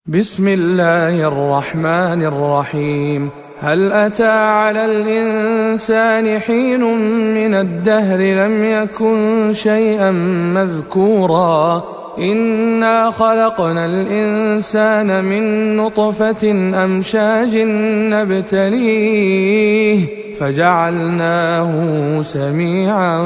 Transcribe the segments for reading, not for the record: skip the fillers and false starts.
بسم الله الرحمن الرحيم. هل أتى على الإنسان حين من الدهر لم يكن شيئا مذكورا إنا خلقنا الإنسان من نطفة أمشاج نبتليه فجعلناه سميعا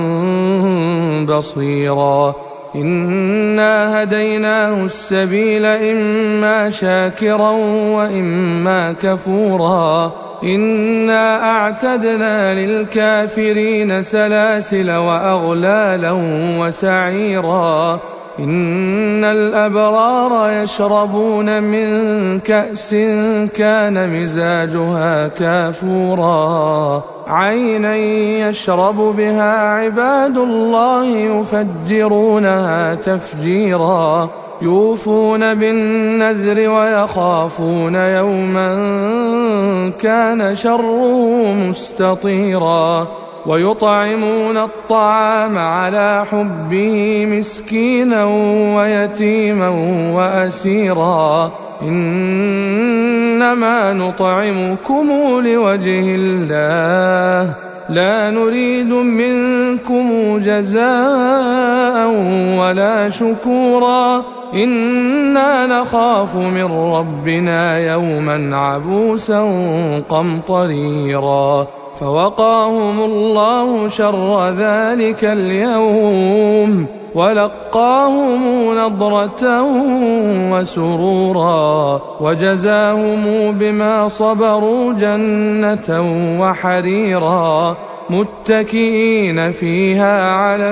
بصيرا إنا هديناه السبيل إما شاكرا وإما كفورا إنا أعتدنا للكافرين سلاسل وأغلالا وسعيرا إن الأبرار يشربون من كأس كان مزاجها كافورا عينا يشرب بها عباد الله يفجرونها تفجيرا يوفون بالنذر ويخافون يوما كان شره مستطيرا ويطعمون الطعام على حبه مسكينا ويتيما وأسيرا إنما نطعمكم لوجه الله لا نريد منكم جزاء ولا شكورا إنا نخاف من ربنا يوما عبوسا قمطريرا فوقاهم الله شر ذلك اليوم ولقاهم نضرة وسرورا وجزاهم بما صبروا جنة وحريرا متكئين فيها على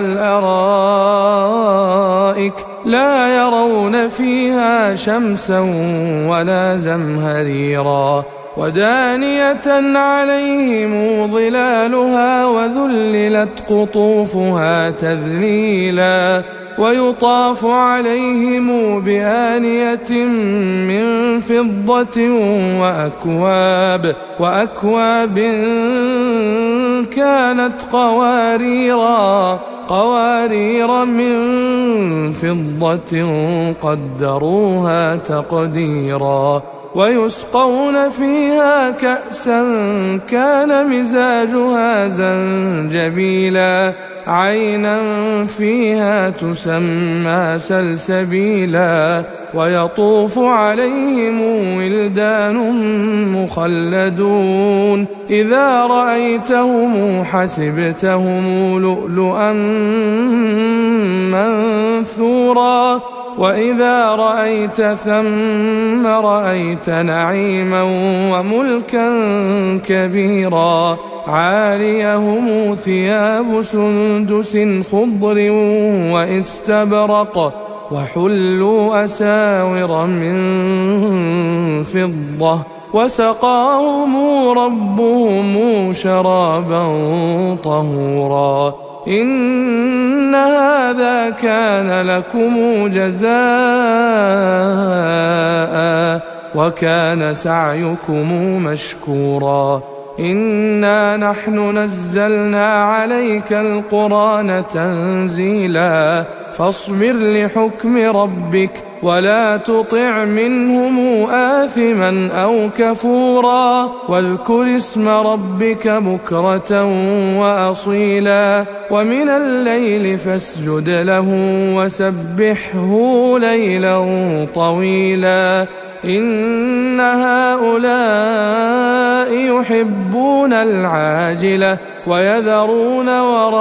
الأرائك لا يرون فيها شمسا ولا زمهريرا ودانية عليهم ظلالها وذللت قطوفها تذليلا ويطاف عليهم بآنية من فضة وأكواب كانت قوارير من فضة قدروها تقديرا ويسقون فيها كأسا كان مزاجها زنجبيلا عينا فيها تسمى سلسبيلا ويطوف عليهم ولدان مخلدون إذا رأيتهم حسبتهم لؤلؤا منثورا وإذا رأيت ثم رأيت نعيما وملكا كبيرا عاليهم ثياب سندس خضر واستبرق وحلوا أساور من فضة وسقاهم ربهم شرابا طهورا إن هذا كان لكم جزاء وكان سعيكم مشكورا إنا نحن نزلنا عليك القرآن تنزيلا فاصبر لحكم ربك ولا تطع منهم آثما أو كفورا واذكر اسم ربك بكرة وأصيلا ومن الليل فاسجد له وسبحه ليلا طويلا إن هؤلاء يحبون العاجلة ويذرون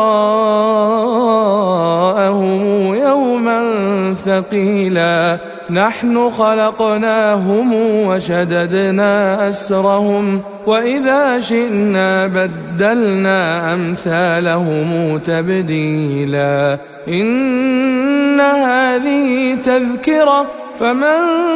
وراءهم يوما ثقيلا نحن خلقناهم وشددنا أسرهم وإذا شئنا بدلنا أمثالهم تبديلا إن هذه تذكرة فمن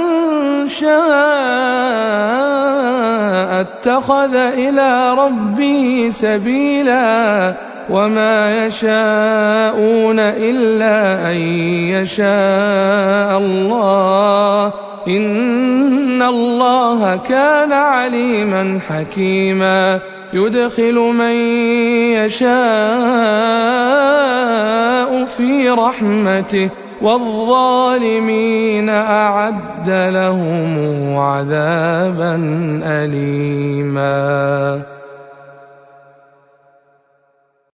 شاء اتخذ إلى ربه سبيلا وما يشاءون إلا أن يشاء الله إن الله كان عليما حكيما يدخل من يشاء في رحمته والظالمين أعد لهم عذابا أليما.